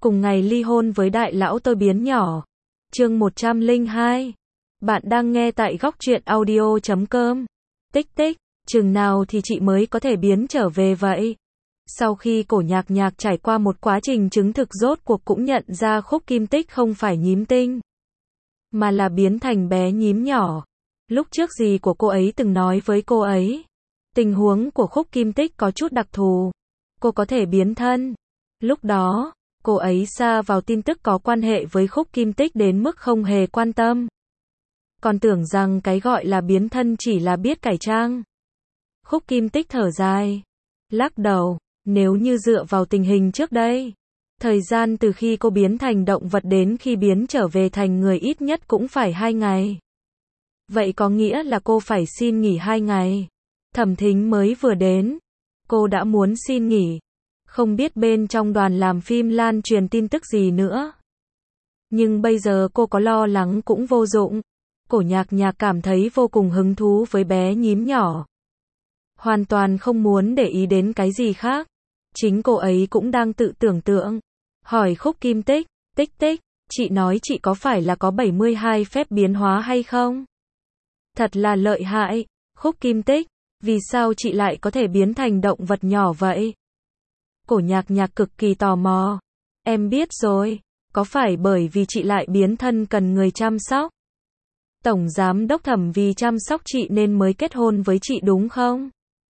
cùng ngày ly hôn với đại lão tôi biến nhỏ. Chương 102. Bạn đang nghe tại góc truyện audio.com. Tích tích, chừng nào thì chị mới có thể biến trở về vậy? Sau khi Cổ Nhạc Nhạc trải qua một quá trình chứng thực, rốt cuộc cũng nhận ra Khúc Kim Tích không phải nhím tinh, mà là biến thành bé nhím nhỏ. Lúc trước dì của cô ấy từng nói với cô ấy, tình huống của Khúc Kim Tích có chút đặc thù, cô có thể biến thân. Lúc đó, cô ấy sa vào tin tức có quan hệ với Khúc Kim Tích đến mức không hề quan tâm, còn tưởng rằng cái gọi là biến thân chỉ là biết cải trang. Khúc Kim Tích thở dài, lắc đầu, nếu như dựa vào tình hình trước đây, thời gian từ khi cô biến thành động vật đến khi biến trở về thành người ít nhất cũng phải 2 ngày. Vậy có nghĩa là cô phải xin nghỉ 2 ngày. Thẩm Thính mới vừa đến, cô đã muốn xin nghỉ. Không biết bên trong đoàn làm phim lan truyền tin tức gì nữa. Nhưng bây giờ cô có lo lắng cũng vô dụng. Cổ Nhạc Nhạc cảm thấy vô cùng hứng thú với bé nhím nhỏ, hoàn toàn không muốn để ý đến cái gì khác. Chính cô ấy cũng đang tự tưởng tượng, hỏi Khúc Kim Tích, Tích Tích, chị nói chị có phải là có 72 phép biến hóa hay không? Thật là lợi hại. Khúc Kim Tích, vì sao chị lại có thể biến thành động vật nhỏ vậy? Cổ Nhạc Nhạc cực kỳ tò mò. Em biết rồi, có phải bởi vì chị lại biến thân cần người chăm sóc? Tổng giám đốc Thẩm vì chăm sóc chị nên mới kết hôn với chị đúng không?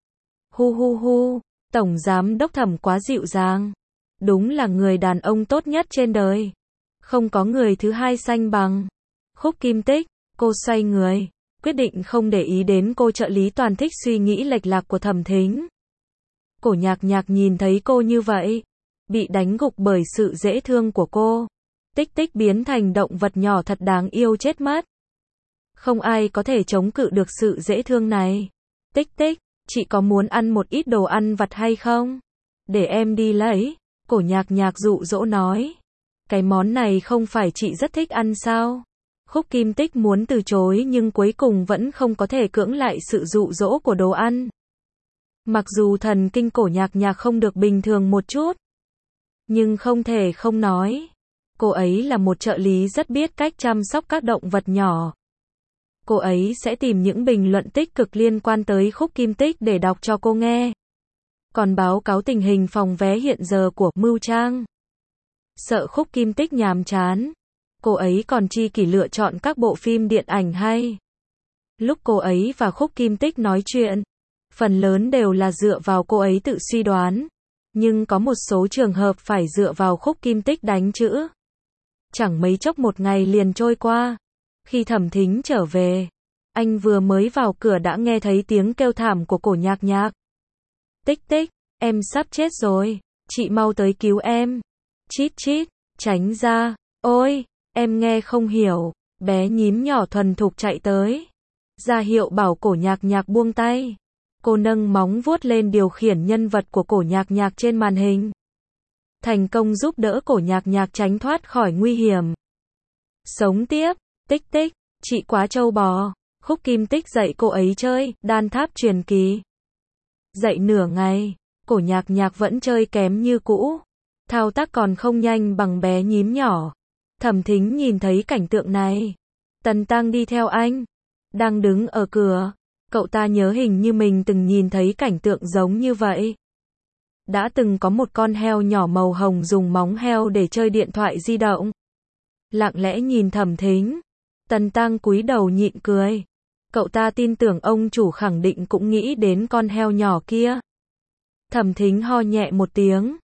Hu hu hu, tổng giám đốc Thẩm quá dịu dàng. Đúng là người đàn ông tốt nhất trên đời. Không có người thứ hai xanh bằng. Khúc Kim Tích, cô xoay người, quyết định không để ý đến cô trợ lý toàn thích suy nghĩ lệch lạc của Thẩm Thính. Cổ Nhạc Nhạc nhìn thấy cô như vậy, bị đánh gục bởi sự dễ thương của cô. Tích Tích biến thành động vật nhỏ thật đáng yêu chết mất. Không ai có thể chống cự được sự dễ thương này. Tích Tích, chị có muốn ăn một ít đồ ăn vặt hay không? Để em đi lấy. Cổ Nhạc Nhạc dụ dỗ nói. Cái món này không phải chị rất thích ăn sao? Khúc Kim Tích muốn từ chối nhưng cuối cùng vẫn không có thể cưỡng lại sự dụ dỗ của đồ ăn. Mặc dù thần kinh Cổ Nhạc Nhạc không được bình thường một chút, nhưng không thể không nói, cô ấy là một trợ lý rất biết cách chăm sóc các động vật nhỏ. Cô ấy sẽ tìm những bình luận tích cực liên quan tới Khúc Kim Tích để đọc cho cô nghe. Còn báo cáo tình hình phòng vé hiện giờ của Mưu Trang. Sợ Khúc Kim Tích nhàm chán, cô ấy còn chi kỷ lựa chọn các bộ phim điện ảnh hay. Lúc cô ấy và Khúc Kim Tích nói chuyện, phần lớn đều là dựa vào cô ấy tự suy đoán, nhưng có một số trường hợp phải dựa vào Khúc Kim Tích đánh chữ. Chẳng mấy chốc một ngày liền trôi qua. Khi Thẩm Thính trở về, anh vừa mới vào cửa đã nghe thấy tiếng kêu thảm của Cổ Nhạc Nhạc. Tích Tích, em sắp chết rồi, chị mau tới cứu em. Chít chít, tránh ra. Ôi, em nghe không hiểu. Bé nhím nhỏ thuần thục chạy tới, ra hiệu bảo Cổ Nhạc Nhạc buông tay. Cô nâng móng vuốt lên điều khiển nhân vật của Cổ Nhạc Nhạc trên màn hình, thành công giúp đỡ Cổ Nhạc Nhạc tránh thoát khỏi nguy hiểm. Sống tiếp. Tích Tích, chị quá trâu bò. Khúc Kim Tích dạy cô ấy chơi đan tháp truyền kỳ. Dạy nửa ngày, Cổ Nhạc Nhạc vẫn chơi kém như cũ, thao tác còn không nhanh bằng bé nhím nhỏ. Thẩm Thính nhìn thấy cảnh tượng này, Tần Tăng đi theo anh, đang đứng ở cửa. Cậu ta nhớ hình như mình từng nhìn thấy cảnh tượng giống như vậy. Đã từng có một con heo nhỏ màu hồng dùng móng heo để chơi điện thoại di động. Lặng lẽ nhìn Thẩm Thính, Tần Tăng cúi đầu nhịn cười. Cậu ta tin tưởng ông chủ khẳng định cũng nghĩ đến con heo nhỏ kia. Thẩm Thính ho nhẹ một tiếng.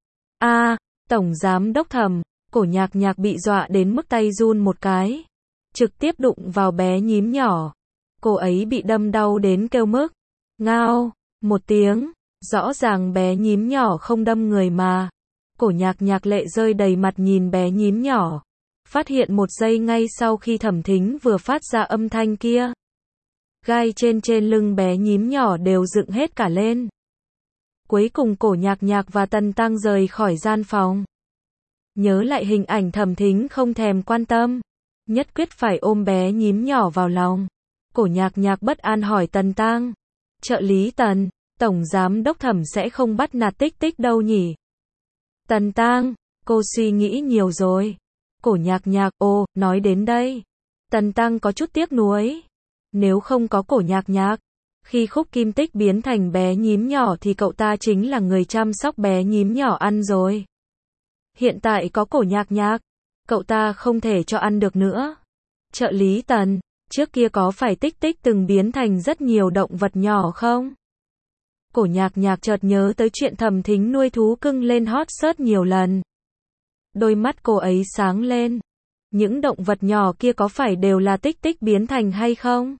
Tổng giám đốc Thẩm. Cổ Nhạc Nhạc bị dọa đến mức tay run một cái, trực tiếp đụng vào bé nhím nhỏ. Cô ấy bị đâm đau đến kêu mức. Ngao, một tiếng. Rõ ràng bé nhím nhỏ không đâm người mà. Cổ Nhạc Nhạc lệ rơi đầy mặt nhìn bé nhím nhỏ. Phát hiện một giây ngay sau khi Thẩm Thính vừa phát ra âm thanh kia, gai trên lưng bé nhím nhỏ đều dựng hết cả lên. Cuối cùng Cổ Nhạc Nhạc và Tần Tăng rời khỏi gian phòng. Nhớ lại hình ảnh Thẩm Thính không thèm quan tâm, nhất quyết phải ôm bé nhím nhỏ vào lòng. Cổ Nhạc Nhạc bất an hỏi Tần Tăng, trợ lý Tần, tổng giám đốc Thẩm sẽ không bắt nạt Tích Tích đâu nhỉ? Tần Tăng, Cô suy nghĩ nhiều rồi. Cổ Nhạc Nhạc, nói đến đây. Tần Tăng có chút tiếc nuối. Nếu không có Cổ Nhạc Nhạc, khi Khúc Kim Tích biến thành bé nhím nhỏ thì cậu ta chính là người chăm sóc bé nhím nhỏ ăn rồi. Hiện tại có Cổ Nhạc Nhạc, cậu ta không thể cho ăn được nữa. Trợ lý Tần, trước kia có phải Tích Tích từng biến thành rất nhiều động vật nhỏ không? Cổ Nhạc Nhạc chợt nhớ tới chuyện Thẩm Thính nuôi thú cưng lên hot search nhiều lần. Đôi mắt cô ấy sáng lên. Những động vật nhỏ kia có phải đều là Tích Tích biến thành hay không?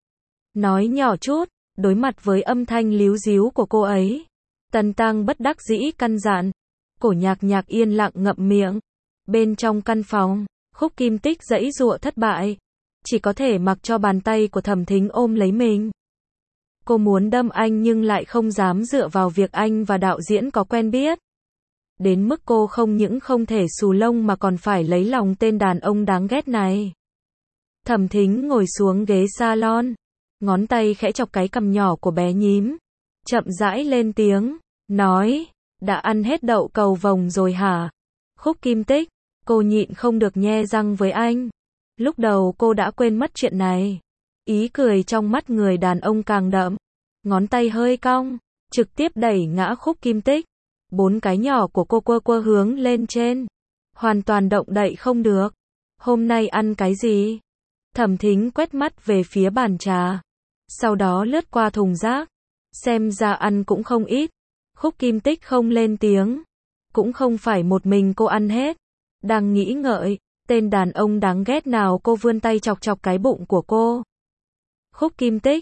Nói nhỏ chút, đối mặt với âm thanh líu díu của cô ấy. Tần Tăng bất đắc dĩ căn dặn. Cổ Nhạc Nhạc yên lặng ngậm miệng. Bên trong căn phòng, Khúc Kim Tích giãy giụa thất bại. Chỉ có thể mặc cho bàn tay của Thẩm Thính ôm lấy mình. Cô muốn đâm anh nhưng lại không dám dựa vào việc anh và đạo diễn có quen biết. Đến mức cô không những không thể xù lông mà còn phải lấy lòng tên đàn ông đáng ghét này. Thẩm Thính ngồi xuống ghế salon, ngón tay khẽ chọc cái cằm nhỏ của bé nhím. Chậm rãi lên tiếng, nói, đã ăn hết đậu cầu vồng rồi hả? Khúc Kim Tích, cô nhịn không được nhe răng với anh. Lúc đầu cô đã quên mất chuyện này. Ý cười trong mắt người đàn ông càng đậm. Ngón tay hơi cong, trực tiếp đẩy ngã Khúc Kim Tích. 4 cái nhỏ của cô quơ hướng lên trên. Hoàn toàn động đậy không được. Hôm nay ăn cái gì? Thẩm Thính quét mắt về phía bàn trà. Sau đó lướt qua thùng rác. Xem ra ăn cũng không ít. Khúc Kim Tích không lên tiếng. Cũng không phải một mình cô ăn hết. Đang nghĩ ngợi, tên đàn ông đáng ghét nào cô vươn tay chọc chọc cái bụng của cô. Khúc Kim Tích,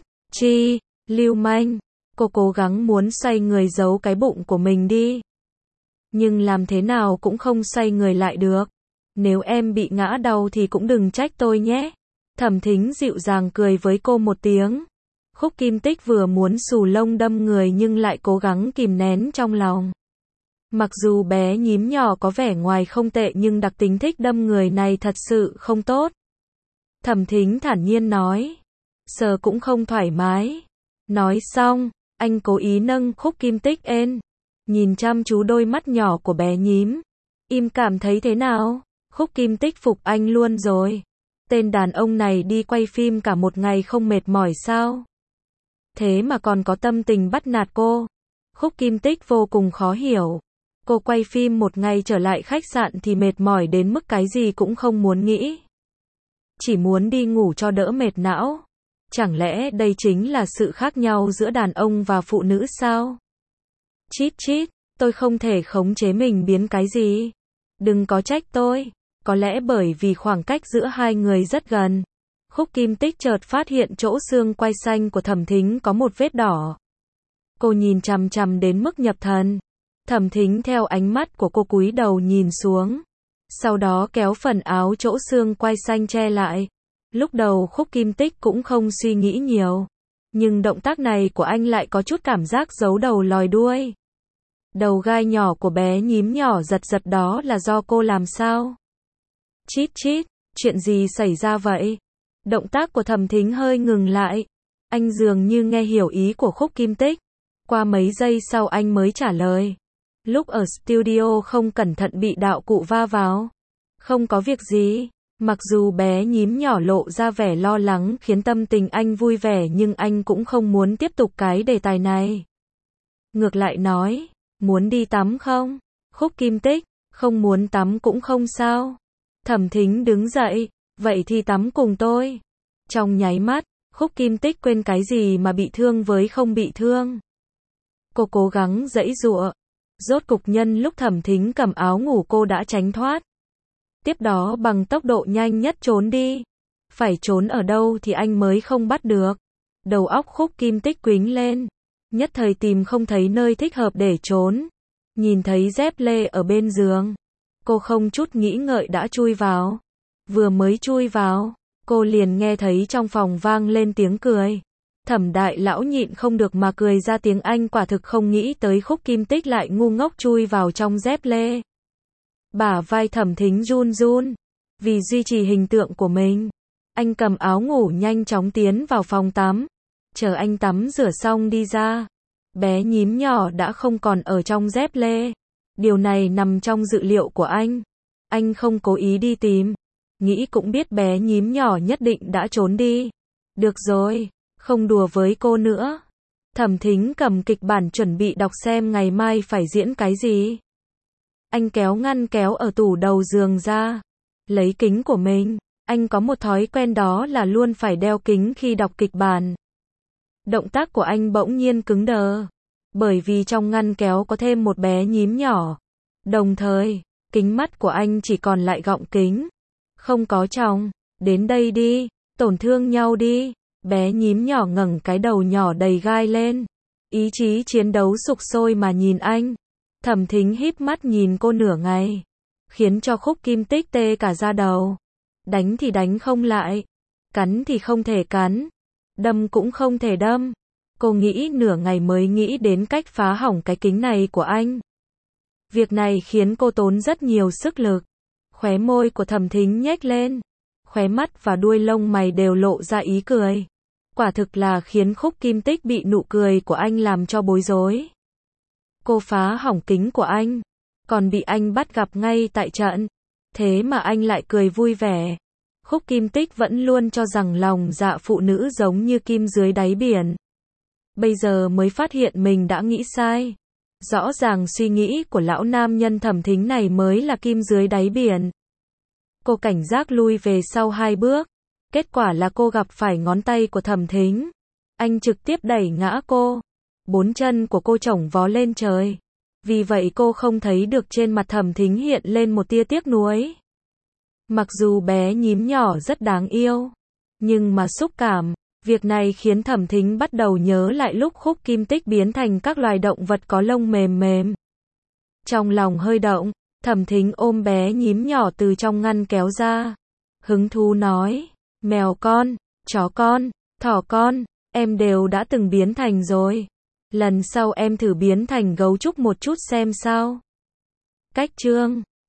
lưu manh. Cô cố gắng muốn xoay người giấu cái bụng của mình đi. Nhưng làm thế nào cũng không xoay người lại được. Nếu em bị ngã đau thì cũng đừng trách tôi nhé. Thẩm Thính dịu dàng cười với cô một tiếng. Khúc Kim Tích vừa muốn xù lông đâm người nhưng lại cố gắng kìm nén trong lòng. Mặc dù bé nhím nhỏ có vẻ ngoài không tệ nhưng đặc tính thích đâm người này thật sự không tốt. Thẩm Thính thản nhiên nói. Sờ cũng không thoải mái. Nói xong, anh cố ý nâng Khúc Kim Tích lên. Nhìn chăm chú đôi mắt nhỏ của bé nhím. Im cảm thấy thế nào? Khúc Kim Tích phục anh luôn rồi. Tên đàn ông này đi quay phim cả một ngày không mệt mỏi sao? Thế mà còn có tâm tình bắt nạt cô. Khúc Kim Tích vô cùng khó hiểu. Cô quay phim một ngày trở lại khách sạn thì mệt mỏi đến mức cái gì cũng không muốn nghĩ. Chỉ muốn đi ngủ cho đỡ mệt não. Chẳng lẽ đây chính là sự khác nhau giữa đàn ông và phụ nữ sao? Chít chít, tôi không thể khống chế mình biến cái gì. Đừng có trách tôi. Có lẽ bởi vì khoảng cách giữa hai người rất gần. Khúc Kim Tích chợt phát hiện chỗ xương quai xanh của Thẩm Thính có một vết đỏ. Cô nhìn chằm chằm đến mức nhập thần. Thẩm Thính theo ánh mắt của cô cúi đầu nhìn xuống. Sau đó kéo phần áo chỗ xương quai xanh che lại. Lúc đầu Khúc Kim Tích cũng không suy nghĩ nhiều. Nhưng động tác này của anh lại có chút cảm giác giấu đầu lòi đuôi. Đầu gai nhỏ của bé nhím nhỏ giật giật đó là do cô làm sao? Chít chít, chuyện gì xảy ra vậy? Động tác của Thẩm Thính hơi ngừng lại. Anh dường như nghe hiểu ý của Khúc Kim Tích. Qua mấy giây sau anh mới trả lời. Lúc ở studio không cẩn thận bị đạo cụ va vào. Không có việc gì. Mặc dù bé nhím nhỏ lộ ra vẻ lo lắng khiến tâm tình anh vui vẻ nhưng anh cũng không muốn tiếp tục cái đề tài này. Ngược lại nói, muốn đi tắm không? Khúc Kim Tích, không muốn tắm cũng không sao. Thẩm Thính đứng dậy, vậy thì tắm cùng tôi. Trong nháy mắt, Khúc Kim Tích quên cái gì mà bị thương với không bị thương. Cô cố gắng giãy giụa. Rốt cục nhân lúc Thẩm Thính cầm áo ngủ cô đã tránh thoát. Tiếp đó bằng tốc độ nhanh nhất trốn đi. Phải trốn ở đâu thì anh mới không bắt được. Đầu óc Khúc Kim Tích quính lên. Nhất thời tìm không thấy nơi thích hợp để trốn. Nhìn thấy dép lê ở bên giường. Cô không chút nghĩ ngợi đã chui vào. Vừa mới chui vào, cô liền nghe thấy trong phòng vang lên tiếng cười. Thẩm đại lão nhịn không được mà cười ra tiếng Anh, quả thực không nghĩ tới Khúc Kim Tích lại ngu ngốc chui vào trong dép lê. Bả vai Thẩm Thính run run. Vì duy trì hình tượng của mình, anh cầm áo ngủ nhanh chóng tiến vào phòng tắm. Chờ anh tắm rửa xong đi ra. Bé nhím nhỏ đã không còn ở trong dép lê. Điều này nằm trong dự liệu của anh. Anh không cố ý đi tìm. Nghĩ cũng biết bé nhím nhỏ nhất định đã trốn đi. Được rồi, không đùa với cô nữa. Thẩm Thính cầm kịch bản chuẩn bị đọc xem ngày mai phải diễn cái gì. Anh kéo ngăn kéo ở tủ đầu giường ra. Lấy kính của mình. Anh có một thói quen đó là luôn phải đeo kính khi đọc kịch bản. Động tác của anh bỗng nhiên cứng đờ. Bởi vì trong ngăn kéo có thêm một bé nhím nhỏ. Đồng thời, kính mắt của anh chỉ còn lại gọng kính. Không có tròng. Đến đây đi. Tổn thương nhau đi. Bé nhím nhỏ ngẩng cái đầu nhỏ đầy gai lên. Ý chí chiến đấu sục sôi mà nhìn anh. Thẩm Thính híp mắt nhìn cô nửa ngày. Khiến cho Khúc Kim Tích tê cả da đầu. Đánh thì đánh không lại. Cắn thì không thể cắn. Đâm cũng không thể đâm. Cô nghĩ nửa ngày mới nghĩ đến cách phá hỏng cái kính này của anh. Việc này khiến cô tốn rất nhiều sức lực. Khóe môi của Thẩm Thính nhếch lên. Khóe mắt và đuôi lông mày đều lộ ra ý cười. Quả thực là khiến Khúc Kim Tích bị nụ cười của anh làm cho bối rối. Cô phá hỏng kính của anh. Còn bị anh bắt gặp ngay tại trận. Thế mà anh lại cười vui vẻ. Khúc Kim Tích vẫn luôn cho rằng lòng dạ phụ nữ giống như kim dưới đáy biển. Bây giờ mới phát hiện mình đã nghĩ sai. Rõ ràng suy nghĩ của lão nam nhân Thẩm Thính này mới là kim dưới đáy biển. Cô cảnh giác lui về sau 2 bước. Kết quả là cô gặp phải ngón tay của Thẩm Thính. Anh trực tiếp đẩy ngã cô. 4 chân của cô chổng vó lên trời. Vì vậy cô không thấy được trên mặt Thẩm Thính hiện lên một tia tiếc nuối. Mặc dù bé nhím nhỏ rất đáng yêu, nhưng mà xúc cảm, việc này khiến Thẩm Thính bắt đầu nhớ lại lúc Khúc Kim Tích biến thành các loài động vật có lông mềm mềm. Trong lòng hơi động, Thẩm Thính ôm bé nhím nhỏ từ trong ngăn kéo ra. Hứng thú nói, mèo con, chó con, thỏ con, em đều đã từng biến thành rồi. Lần sau em thử biến thành gấu trúc một chút xem sao. Cách chương